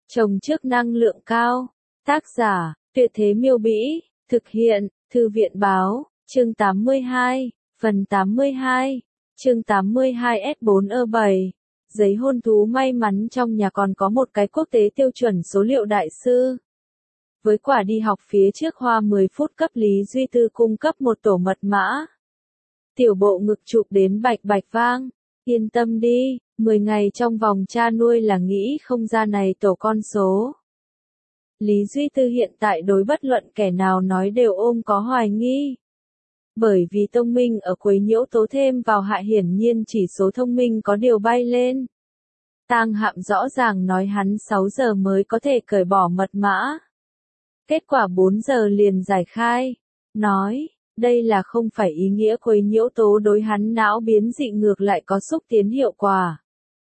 Trồng trước năng lượng cao. Tác giả, Tuyệt Thế Miêu Bĩ. Thực hiện, Thư viện Báo. Chương 82. Phần 82. Chương 82 S4E7. Giấy hôn thú may mắn trong nhà còn có một cái quốc tế tiêu chuẩn số liệu đại sư. Với quả đi học phía trước hoa 10 phút cấp Lý Duy Tư cung cấp một tổ mật mã. Tiểu bộ ngực chụp đến bạch bạch vang. Yên tâm đi, 10 ngày trong vòng cha nuôi là nghĩ không ra này tổ con số. Lý Duy Tư hiện tại đối bất luận kẻ nào nói đều ôm có hoài nghi. Bởi vì thông minh ở quấy nhiễu tố thêm vào hại hiển nhiên chỉ số thông minh có điều bay lên. Tang Hạm rõ ràng nói hắn 6 giờ mới có thể cởi bỏ mật mã. Kết quả 4 giờ liền giải khai. Nói, đây là không phải ý nghĩa quấy nhiễu tố đối hắn não biến dị ngược lại có xúc tiến hiệu quả.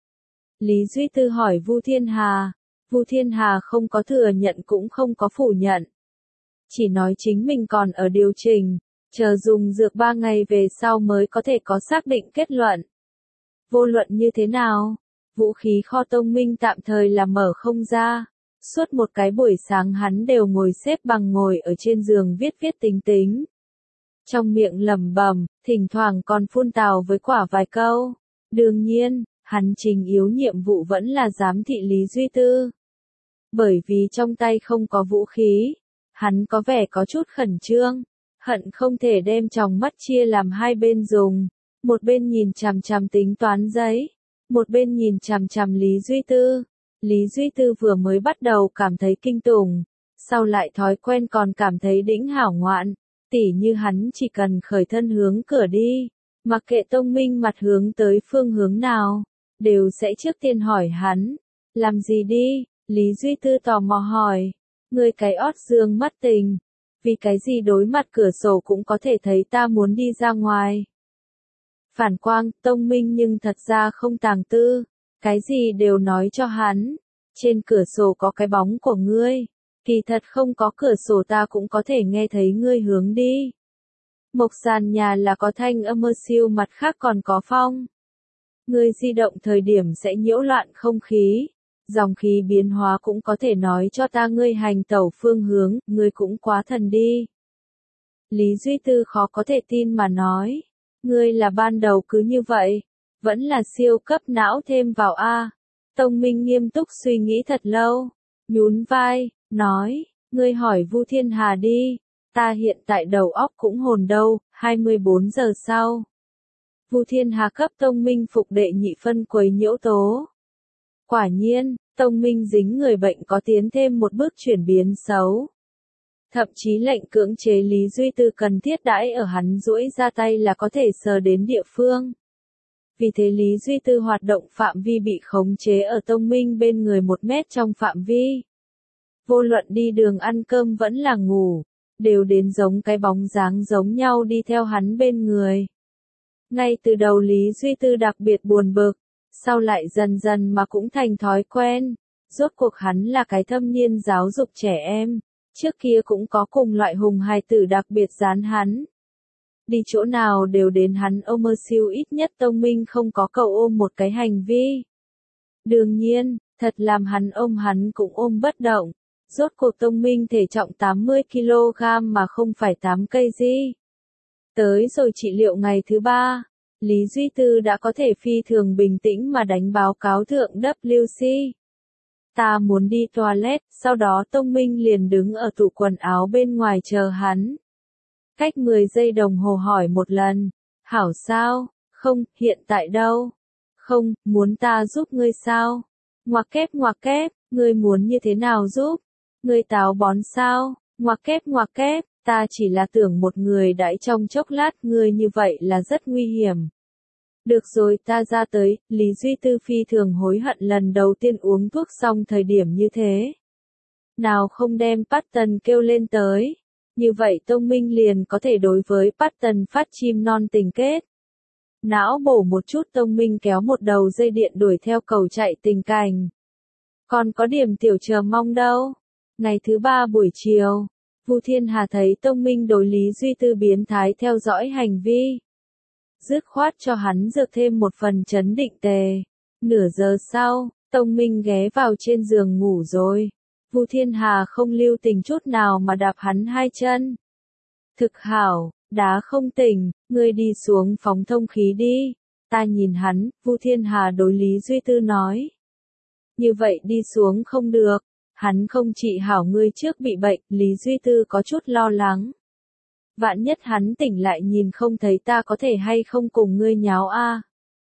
Lý Duy Tư hỏi Vu Thiên Hà. Vu Thiên Hà không có thừa nhận cũng không có phủ nhận. Chỉ nói chính mình còn ở điều chỉnh, chờ dùng dược 3 ngày về sau mới có thể có xác định kết luận. Vô luận như thế nào, vũ khí kho Tông Minh tạm thời là mở không ra. Suốt một cái buổi sáng hắn đều ngồi xếp bằng ngồi ở trên giường viết tính tính. Trong miệng lẩm bẩm, thỉnh thoảng còn phun tào với quả vài câu. Đương nhiên, hắn chính yếu nhiệm vụ vẫn là giám thị Lý Duy Tư. Bởi vì trong tay không có vũ khí, hắn có vẻ có chút khẩn trương, hận không thể đem tròng mắt chia làm hai bên dùng. Một bên nhìn chằm chằm tính toán giấy, một bên nhìn chằm chằm Lý Duy Tư. Lý Duy Tư vừa mới bắt đầu cảm thấy kinh tủng, sau lại thói quen còn cảm thấy đĩnh hảo ngoạn, tỉ như hắn chỉ cần khởi thân hướng cửa đi, mặc kệ Tông Minh mặt hướng tới phương hướng nào, đều sẽ trước tiên hỏi hắn, làm gì đi, Lý Duy Tư tò mò hỏi, người cái ót dương mắt tình, vì cái gì đối mặt cửa sổ cũng có thể thấy ta muốn đi ra ngoài. Phản quang, Tông Minh nhưng thật ra không tàng tư. Cái gì đều nói cho hắn, trên cửa sổ có cái bóng của ngươi, kỳ thật không có cửa sổ ta cũng có thể nghe thấy ngươi hướng đi. Mộc sàn nhà là có thanh âm mơ siêu mặt khác còn có phong. Ngươi di động thời điểm sẽ nhiễu loạn không khí, dòng khí biến hóa cũng có thể nói cho ta ngươi hành tẩu phương hướng, ngươi cũng quá thần đi. Lý Duy Tư khó có thể tin mà nói, ngươi là ban đầu cứ như vậy. Vẫn là siêu cấp não thêm vào A. Tông Minh nghiêm túc suy nghĩ thật lâu. Nhún vai, nói, ngươi hỏi Vu Thiên Hà đi. Ta hiện tại đầu óc cũng hồn đâu, 24 giờ sau. Vu Thiên Hà cấp Tông Minh phục đệ nhị phân quấy nhiễu tố. Quả nhiên, Tông Minh dính người bệnh có tiến thêm một bước chuyển biến xấu. Thậm chí lệnh cưỡng chế Lý Duy Tư cần thiết đãi ở hắn duỗi ra tay là có thể sờ đến địa phương. Vì thế Lý Duy Tư hoạt động phạm vi bị khống chế ở Tông Minh bên người 1 mét trong phạm vi. Vô luận đi đường ăn cơm vẫn là ngủ, đều đến giống cái bóng dáng giống nhau đi theo hắn bên người. Ngay từ đầu Lý Duy Tư đặc biệt buồn bực, sau lại dần dần mà cũng thành thói quen. Rốt cuộc hắn là cái thâm niên giáo dục trẻ em, trước kia cũng có cùng loại hùng hài tử đặc biệt dán hắn. Đi chỗ nào đều đến hắn ôm mơ siêu ít nhất Tông Minh không có cầu ôm một cái hành vi. Đương nhiên, thật làm hắn cũng ôm bất động. Rốt cuộc Tông Minh thể trọng 80 kg mà không phải 8 cây gì. Tới rồi trị liệu ngày thứ 3, Lý Duy Tư đã có thể phi thường bình tĩnh mà đánh báo cáo thượng WC. Ta muốn đi toilet, sau đó Tông Minh liền đứng ở tủ quần áo bên ngoài chờ hắn. Cách 10 giây đồng hồ hỏi một lần, hảo sao, không, hiện tại đâu, không, muốn ta giúp ngươi sao, ngoặc kép, ngươi muốn như thế nào giúp, ngươi táo bón sao, ngoặc kép, ta chỉ là tưởng một người đãi trong chốc lát, ngươi như vậy là rất nguy hiểm. Được rồi ta ra tới, Lý Duy Tư phi thường hối hận lần đầu tiên uống thuốc xong thời điểm như thế. Nào không đem Patton kêu lên tới. Như vậy Tông Minh liền có thể đối với Patton phát chim non tình kết. Não bổ một chút Tông Minh kéo một đầu dây điện đuổi theo cầu chạy tình cảnh. Còn có điểm tiểu chờ mong đâu. Ngày thứ 3 buổi chiều, Vu Thiên Hà thấy Tông Minh đối Lý Duy Tư biến thái theo dõi hành vi. Dứt khoát cho hắn dược thêm một phần chấn định tề. Nửa giờ sau, Tông Minh ghé vào trên giường ngủ rồi. Vu Thiên Hà không lưu tình chút nào mà đạp hắn hai chân. Thực hảo, đá không tỉnh, ngươi đi xuống phóng thông khí đi. Ta nhìn hắn, Vu Thiên Hà đối Lý Duy Tư nói. Như vậy đi xuống không được, hắn không trị hảo ngươi trước bị bệnh, Lý Duy Tư có chút lo lắng. Vạn nhất hắn tỉnh lại nhìn không thấy ta có thể hay không cùng ngươi nháo a.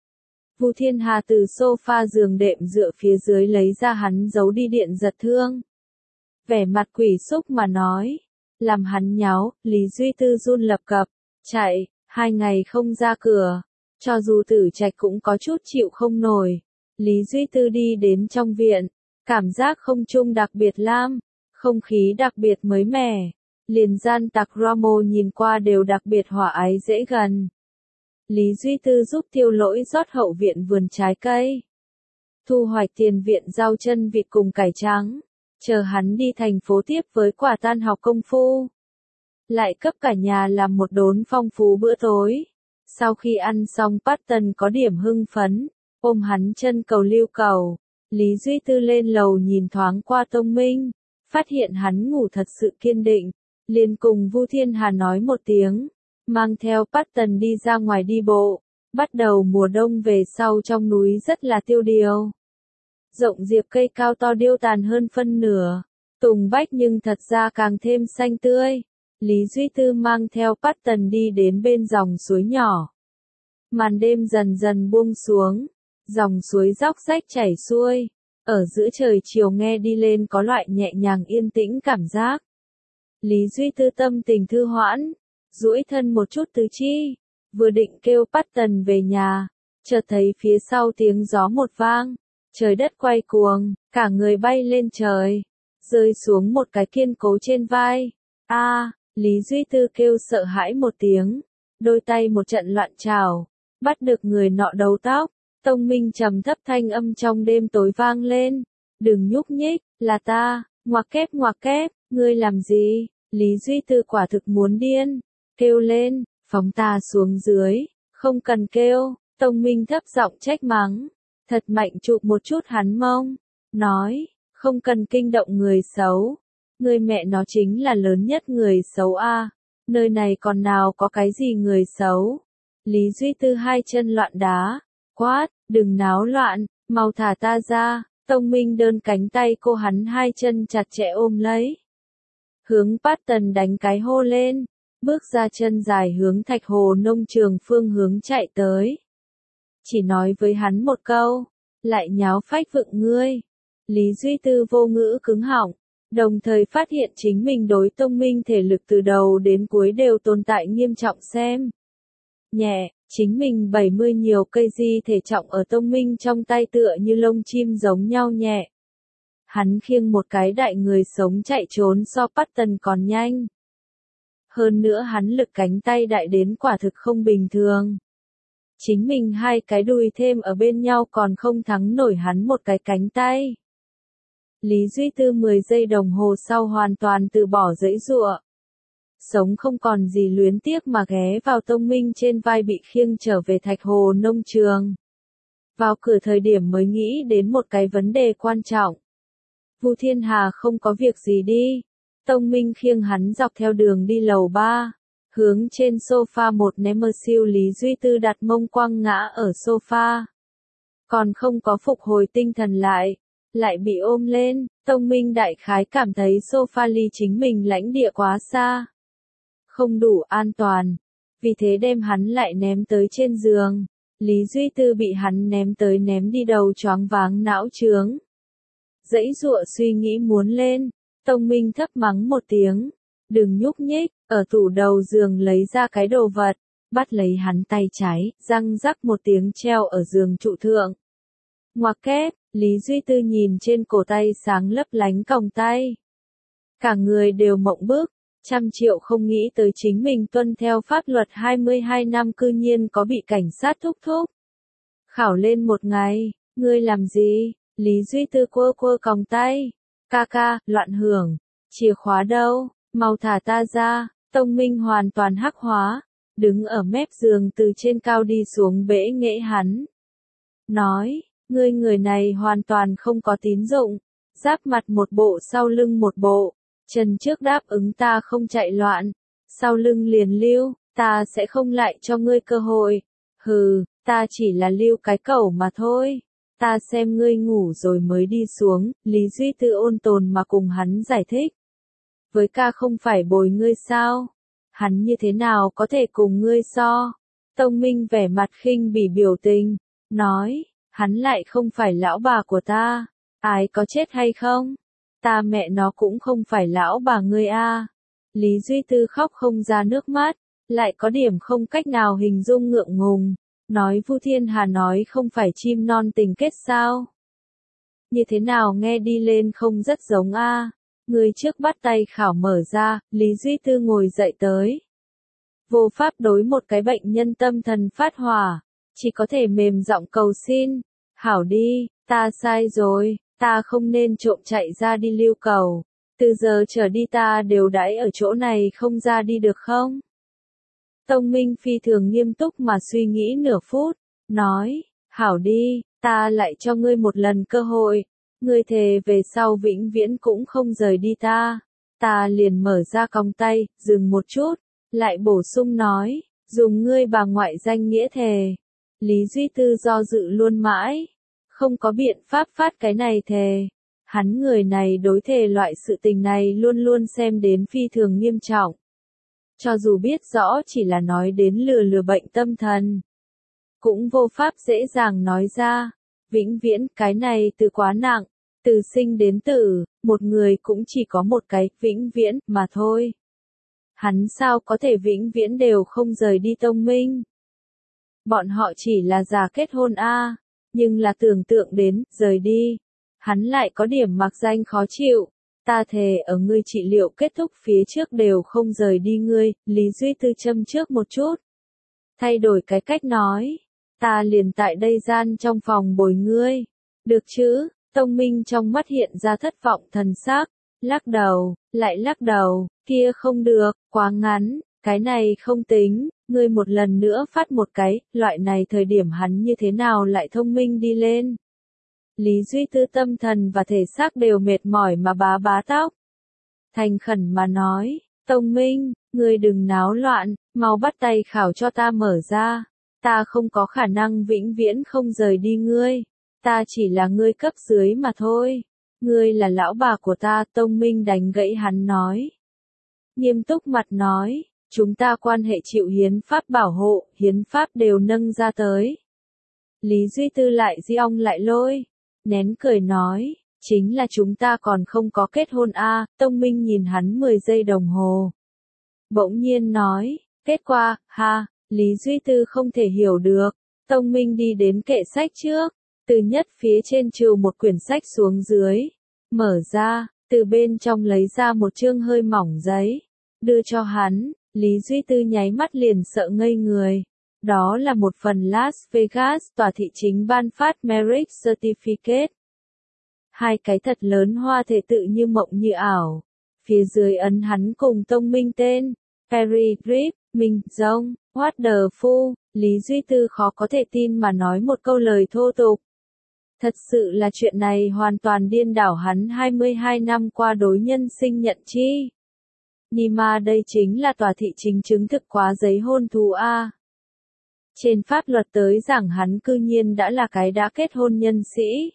Vu Thiên Hà từ sofa giường đệm dựa phía dưới lấy ra hắn giấu đi điện giật thương. Vẻ mặt quỷ xúc mà nói. Làm hắn nháo, Lý Duy Tư run lập cập, chạy, 2 ngày không ra cửa. Cho dù Tử Trạch cũng có chút chịu không nổi. Lý Duy Tư đi đến trong viện, cảm giác không trung đặc biệt lam, không khí đặc biệt mới mẻ. Liền gian tặc Ramo nhìn qua đều đặc biệt hòa ái dễ gần. Lý Duy Tư giúp Tiêu Lỗi rót hậu viện vườn trái cây. Thu hoạch tiền viện rau chân vịt cùng cải trắng. Chờ hắn đi thành phố tiếp với quả tan học công phu. Lại cấp cả nhà làm một đốn phong phú bữa tối. Sau khi ăn xong Patton có điểm hưng phấn, ôm hắn chân cầu lưu cầu. Lý Duy Tư lên lầu nhìn thoáng qua Tông Minh, phát hiện hắn ngủ thật sự kiên định, liền cùng Vu Thiên Hà nói một tiếng, mang theo Patton đi ra ngoài đi bộ. Bắt đầu mùa đông về sau trong núi rất là tiêu điều. Rộng diệp cây cao to điêu tàn hơn phân nửa, tùng bách nhưng thật ra càng thêm xanh tươi. Lý Duy Tư mang theo Patton đi đến bên dòng suối nhỏ. Màn đêm dần dần buông xuống, dòng suối róc rách chảy xuôi, ở giữa trời chiều nghe đi lên có loại nhẹ nhàng yên tĩnh cảm giác. Lý Duy Tư tâm tình thư hoãn, duỗi thân một chút tứ chi, vừa định kêu Patton về nhà, chợt thấy phía sau tiếng gió một vang. Trời đất quay cuồng, cả người bay lên trời, rơi xuống một cái kiên cố trên vai. Lý Duy Tư kêu sợ hãi một tiếng, đôi tay một trận loạn trào, bắt được người nọ đầu tóc. Tông Minh trầm thấp thanh âm trong đêm tối vang lên, đừng nhúc nhích, là ta, ngoặc kép, ngươi làm gì? Lý Duy Tư quả thực muốn điên, kêu lên, phóng ta xuống dưới, không cần kêu. Tông Minh thấp giọng trách mắng. Thật mạnh chụp một chút hắn mông, nói, không cần kinh động người xấu. Người mẹ nó chính là lớn nhất người xấu a. Nơi này còn nào có cái gì người xấu. Lý Duy Tư hai chân loạn đá, quát, đừng náo loạn, mau thả ta ra. Tông Minh đơn cánh tay cô hắn hai chân chặt chẽ ôm lấy. Hướng Patton đánh cái hô lên, bước ra chân dài hướng Thạch Hồ nông trường phương hướng chạy tới. Chỉ nói với hắn một câu, lại nháo phách vựng ngươi. Lý Duy Tư vô ngữ cứng họng, đồng thời phát hiện chính mình đối Tông Minh thể lực từ đầu đến cuối đều tồn tại nghiêm trọng xem. Nhẹ, chính mình 70 nhiều cây di thể trọng ở Tông Minh trong tay tựa như lông chim giống nhau nhẹ. Hắn khiêng một cái đại người sống chạy trốn so Patton còn nhanh. Hơn nữa hắn lực cánh tay đại đến quả thực không bình thường. Chính mình hai cái đùi thêm ở bên nhau còn không thắng nổi hắn một cái cánh tay. Lý Duy Tư 10 giây đồng hồ sau hoàn toàn từ bỏ giãy giụa. Sống không còn gì luyến tiếc mà ghé vào Tông Minh trên vai bị khiêng trở về Thạch Hồ nông trường. Vào cửa thời điểm mới nghĩ đến một cái vấn đề quan trọng. Vu Thiên Hà không có việc gì đi. Tông Minh khiêng hắn dọc theo đường đi lầu 3. Hướng trên sofa một ném siêu Lý Duy Tư đặt mông quăng ngã ở sofa. Còn không có phục hồi tinh thần lại bị ôm lên. Tông Minh đại khái cảm thấy sofa ly chính mình lãnh địa quá xa. Không đủ an toàn. Vì thế đem hắn lại ném tới trên giường. Lý Duy Tư bị hắn ném tới ném đi đầu choáng váng não trướng. Giãy giụa suy nghĩ muốn lên. Tông Minh thấp mắng một tiếng. Đừng nhúc nhích, ở tủ đầu giường lấy ra cái đồ vật, bắt lấy hắn tay trái, răng rắc một tiếng treo ở giường trụ thượng. Ngoặc kép, Lý Duy Tư nhìn trên cổ tay sáng lấp lánh còng tay. Cả người đều mộng bức, 100 triệu không nghĩ tới chính mình tuân theo pháp luật 22 năm cư nhiên có bị cảnh sát thúc thúc. Khảo lên một ngày, ngươi làm gì? Lý Duy Tư quơ còng tay. Ca, loạn hưởng, chìa khóa đâu? Mau thả ta ra. Tông Minh hoàn toàn hắc hóa, đứng ở mép giường từ trên cao đi xuống bẽ nghễ hắn. Nói, Ngươi người này hoàn toàn không có tín dụng, giáp mặt một bộ sau lưng một bộ, chân trước đáp ứng ta không chạy loạn, sau lưng liền lưu, ta sẽ không lại cho ngươi cơ hội. Hừ, ta chỉ là lưu cái cẩu mà thôi. Ta xem ngươi ngủ rồi mới đi xuống, Lý Duy Tư ôn tồn mà cùng hắn giải thích. Với ca không phải bồi ngươi sao? Hắn như thế nào có thể cùng ngươi so? Tông Minh vẻ mặt khinh bỉ biểu tình, nói, hắn lại không phải lão bà của ta, ai có chết hay không? Ta mẹ nó cũng không phải lão bà ngươi a. Lý Duy Tư khóc không ra nước mắt, lại có điểm không cách nào hình dung ngượng ngùng, nói Vu Thiên Hà nói không phải chim non tình kết sao? Như thế nào nghe đi lên không rất giống a. Người trước bắt tay khảo mở ra, Lý Duy Tư ngồi dậy tới. Vô pháp đối một cái bệnh nhân tâm thần phát hỏa, chỉ có thể mềm giọng cầu xin. Hảo đi, ta sai rồi, ta không nên trộm chạy ra đi lưu cầu. Từ giờ trở đi ta đều đãi ở chỗ này không ra đi được không? Tông Minh phi thường nghiêm túc mà suy nghĩ nửa phút, nói, hảo đi, ta lại cho ngươi một lần cơ hội. Ngươi thề về sau vĩnh viễn cũng không rời đi ta. Ta liền mở ra còng tay, dừng một chút, lại bổ sung nói, dùng ngươi bà ngoại danh nghĩa thề. Lý Duy Tư do dự luôn mãi, không có biện pháp phát cái này thề. Hắn người này đối thề loại sự tình này luôn luôn xem đến phi thường nghiêm trọng. Cho dù biết rõ chỉ là nói đến lừa bệnh tâm thần, cũng vô pháp dễ dàng nói ra. Vĩnh viễn, cái này từ quá nặng, từ sinh đến tử, một người cũng chỉ có một cái, vĩnh viễn, mà thôi. Hắn sao có thể vĩnh viễn đều không rời đi Tông Minh? Bọn họ chỉ là già kết hôn a, nhưng là tưởng tượng đến, rời đi. Hắn lại có điểm mặc danh khó chịu. Ta thề ở ngươi trị liệu kết thúc phía trước đều không rời đi ngươi, Lý Duy Tư châm trước một chút. Thay đổi cái cách nói. Ta liền tại đây gian trong phòng bồi ngươi. Được chứ? Tông Minh trong mắt hiện ra thất vọng thần sắc. Lắc đầu, lại lắc đầu, kia không được, quá ngắn, cái này không tính, ngươi một lần nữa phát một cái, loại này thời điểm hắn như thế nào lại thông minh đi lên. Lý Duy Tư tâm thần và thể xác đều mệt mỏi mà bá bá tóc. Thành khẩn mà nói, Tông Minh, ngươi đừng náo loạn, mau bắt tay khảo cho ta mở ra. Ta không có khả năng vĩnh viễn không rời đi ngươi. Ta chỉ là ngươi cấp dưới mà thôi. Ngươi là lão bà của ta, Tông Minh đánh gãy hắn nói. Nghiêm túc mặt nói, chúng ta quan hệ chịu hiến pháp bảo hộ, hiến pháp đều nâng ra tới. Lý Duy Tư lại di ong lại lôi, nén cười nói, chính là chúng ta còn không có kết hôn a. Tông Minh nhìn hắn 10 giây đồng hồ. Bỗng nhiên nói, kết quả, ha, Lý Duy Tư không thể hiểu được. Tông Minh đi đến kệ sách trước, từ nhất phía trên trừ một quyển sách xuống dưới, mở ra, từ bên trong lấy ra một chương hơi mỏng giấy, đưa cho hắn. Lý Duy Tư nháy mắt liền sợ ngây người. Đó là một phần Las Vegas tòa thị chính ban phát Marriage Certificate. Hai cái thật lớn hoa thể tự như mộng như ảo. Phía dưới ấn hắn cùng Tông Minh tên, Perry Grip, Minh, Dông, What the Fu. Lý Duy Tư khó có thể tin mà nói một câu lời thô tục. Thật sự là chuyện này hoàn toàn điên đảo hắn 22 năm qua đối nhân sinh nhận chi. Nima đây chính là tòa thị chính chứng thực quá giấy hôn thú a. Trên pháp luật tới rằng hắn cư nhiên đã là cái đã kết hôn nhân sĩ.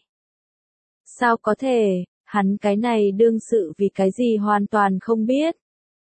Sao có thể, hắn cái này đương sự vì cái gì hoàn toàn không biết.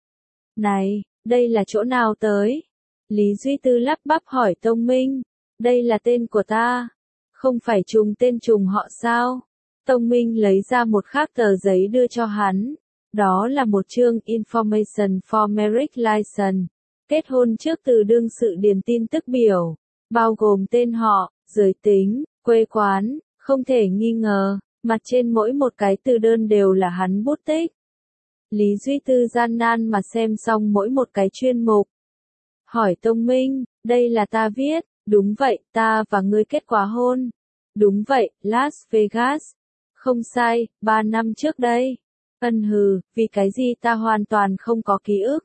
Này, đây là chỗ nào tới? Lý Duy Tư lắp bắp hỏi Tông Minh, đây là tên của ta, không phải trùng tên trùng họ sao? Tông Minh lấy ra một khác tờ giấy đưa cho hắn, đó là một chương Information for Marriage License, kết hôn trước từ đương sự điền tin tức biểu, bao gồm tên họ, giới tính, quê quán, không thể nghi ngờ, mặt trên mỗi một cái từ đơn đều là hắn bút tích. Lý Duy Tư gian nan mà xem xong mỗi một cái chuyên mục. Hỏi Tông Minh, đây là ta viết, đúng vậy, ta và ngươi kết quả hôn. Đúng vậy, Las Vegas. Không sai, 3 năm trước đây. Hừ, vì cái gì ta hoàn toàn không có ký ức.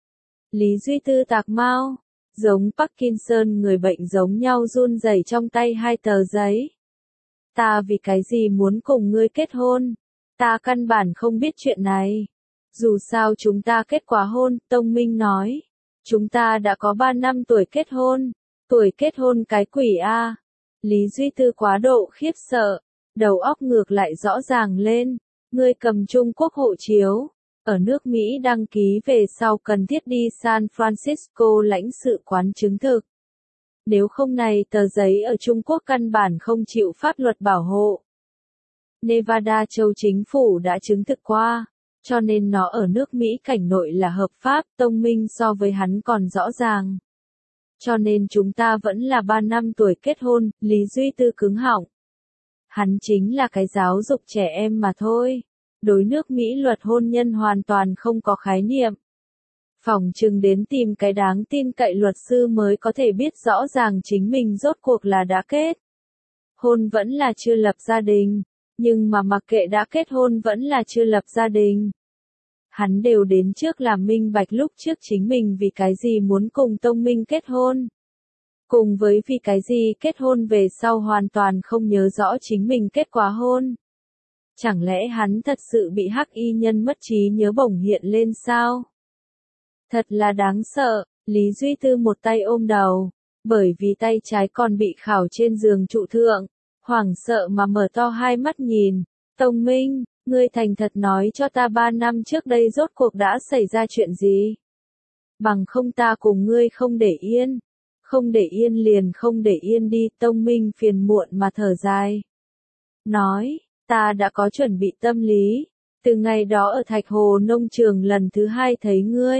Lý Duy Tư tạc mau, giống Parkinson người bệnh giống nhau run rẩy trong tay hai tờ giấy. Ta vì cái gì muốn cùng ngươi kết hôn? Ta căn bản không biết chuyện này. Dù sao chúng ta kết quả hôn, Tông Minh nói. Chúng ta đã có 3 năm tuổi kết hôn. Tuổi kết hôn cái quỷ a. Lý Duy Tư quá độ khiếp sợ. Đầu óc ngược lại rõ ràng lên. Ngươi cầm Trung Quốc hộ chiếu. Ở nước Mỹ đăng ký về sau cần thiết đi San Francisco lãnh sự quán chứng thực. Nếu không này tờ giấy ở Trung Quốc căn bản không chịu pháp luật bảo hộ. Nevada châu chính phủ đã chứng thực qua, cho nên nó ở nước Mỹ cảnh nội là hợp pháp, Tông Minh so với hắn còn rõ ràng. Cho nên chúng ta vẫn là 3 năm tuổi kết hôn, Lý Duy Tư cứng họng. Hắn chính là cái giáo dục trẻ em mà thôi. Đối nước Mỹ luật hôn nhân hoàn toàn không có khái niệm. Phỏng chừng đến tìm cái đáng tin cậy luật sư mới có thể biết rõ ràng chính mình rốt cuộc là đã kết hôn vẫn là chưa lập gia đình, nhưng mà mặc kệ đã kết hôn vẫn là chưa lập gia đình. Hắn đều đến trước làm minh bạch lúc trước chính mình vì cái gì muốn cùng Tông Minh kết hôn. Cùng với vì cái gì kết hôn về sau hoàn toàn không nhớ rõ chính mình kết quả hôn. Chẳng lẽ hắn thật sự bị hắc y nhân mất trí nhớ bổng hiện lên sao? Thật là đáng sợ, Lý Duy Tư một tay ôm đầu, bởi vì tay trái còn bị khảo trên giường trụ thượng, hoảng sợ mà mở to hai mắt nhìn. Tông Minh, ngươi thành thật nói cho ta 3 năm trước đây rốt cuộc đã xảy ra chuyện gì? Bằng không ta cùng ngươi không để yên. Không để yên liền không để yên đi, Tông Minh phiền muộn mà thở dài. Nói, ta đã có chuẩn bị tâm lý, từ ngày đó ở Thạch Hồ nông trường lần thứ 2 thấy ngươi.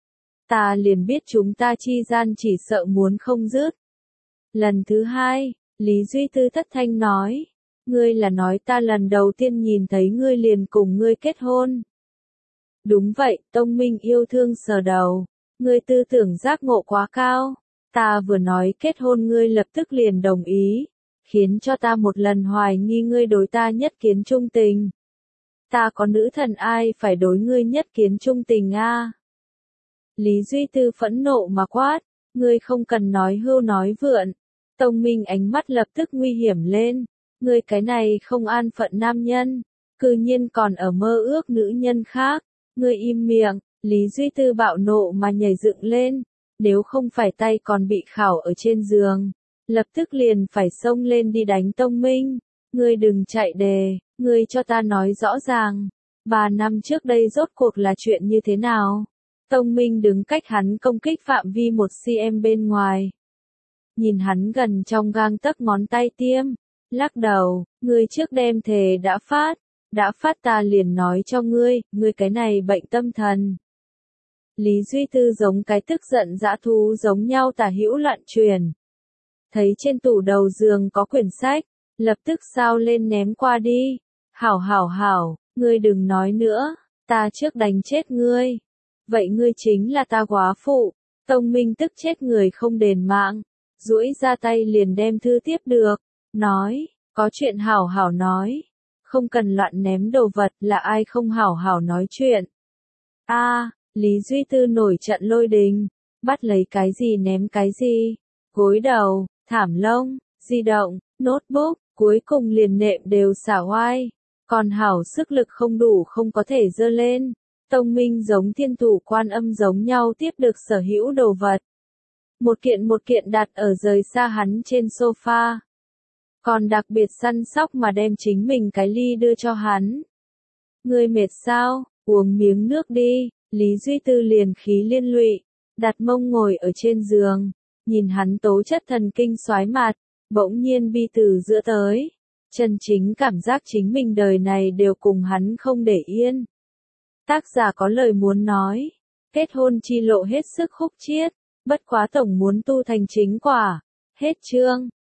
Ta liền biết chúng ta chi gian chỉ sợ muốn không dứt. Lần thứ 2, Lý Duy Tư thất thanh nói, ngươi là nói ta lần đầu tiên nhìn thấy ngươi liền cùng ngươi kết hôn. Đúng vậy, Tông Minh yêu thương sờ đầu, ngươi tư tưởng giác ngộ quá cao. Ta vừa nói kết hôn ngươi lập tức liền đồng ý, khiến cho ta một lần hoài nghi ngươi đối ta nhất kiến trung tình. Ta có nữ thần ai phải đối ngươi nhất kiến trung tình a? Lý Duy Tư phẫn nộ mà quát, ngươi không cần nói hưu nói vượn. Tông Minh ánh mắt lập tức nguy hiểm lên, ngươi cái này không an phận nam nhân, cư nhiên còn ở mơ ước nữ nhân khác, ngươi im miệng. Lý Duy Tư bạo nộ mà nhảy dựng lên. Nếu không phải tay còn bị khảo ở trên giường, lập tức liền phải xông lên đi đánh Tông Minh. Ngươi đừng chạy đề, ngươi cho ta nói rõ ràng. 3 năm trước đây rốt cuộc là chuyện như thế nào? Tông Minh đứng cách hắn công kích phạm vi 1 cm bên ngoài. Nhìn hắn gần trong gang tấc ngón tay tiêm, lắc đầu, ngươi trước đêm thề đã phát ta liền nói cho ngươi, ngươi cái này bệnh tâm thần. Lý Duy Tư giống cái tức giận dã thú giống nhau tả hữu loạn truyền. Thấy trên tủ đầu giường có quyển sách, lập tức sao lên ném qua đi. Hảo, ngươi đừng nói nữa, ta trước đánh chết ngươi. Vậy ngươi chính là ta góa phụ. Tông Minh tức chết người không đền mạng, duỗi ra tay liền đem thư tiếp được, nói, có chuyện hảo nói. Không cần loạn ném đồ vật, là ai không hảo nói chuyện. Lý Duy Tư nổi trận lôi đình, bắt lấy cái gì ném cái gì, gối đầu, thảm lông, di động, notebook, cuối cùng liền nệm đều xả oai, còn hảo sức lực không đủ không có thể giơ lên. Tông Minh giống thiên thủ quan âm giống nhau tiếp được sở hữu đồ vật. Một kiện đặt ở rời xa hắn trên sofa. Còn đặc biệt săn sóc mà đem chính mình cái ly đưa cho hắn. Ngươi mệt sao, uống miếng nước đi. Lý Duy Tư liền khí liên lụy, đặt mông ngồi ở trên giường, nhìn hắn tố chất thần kinh xoái mặt, bỗng nhiên bi từ giữa tới. Chân chính cảm giác chính mình đời này đều cùng hắn không để yên. Tác giả có lời muốn nói, kết hôn chi lộ hết sức khúc chiết, bất quá tổng muốn tu thành chính quả. Hết chương.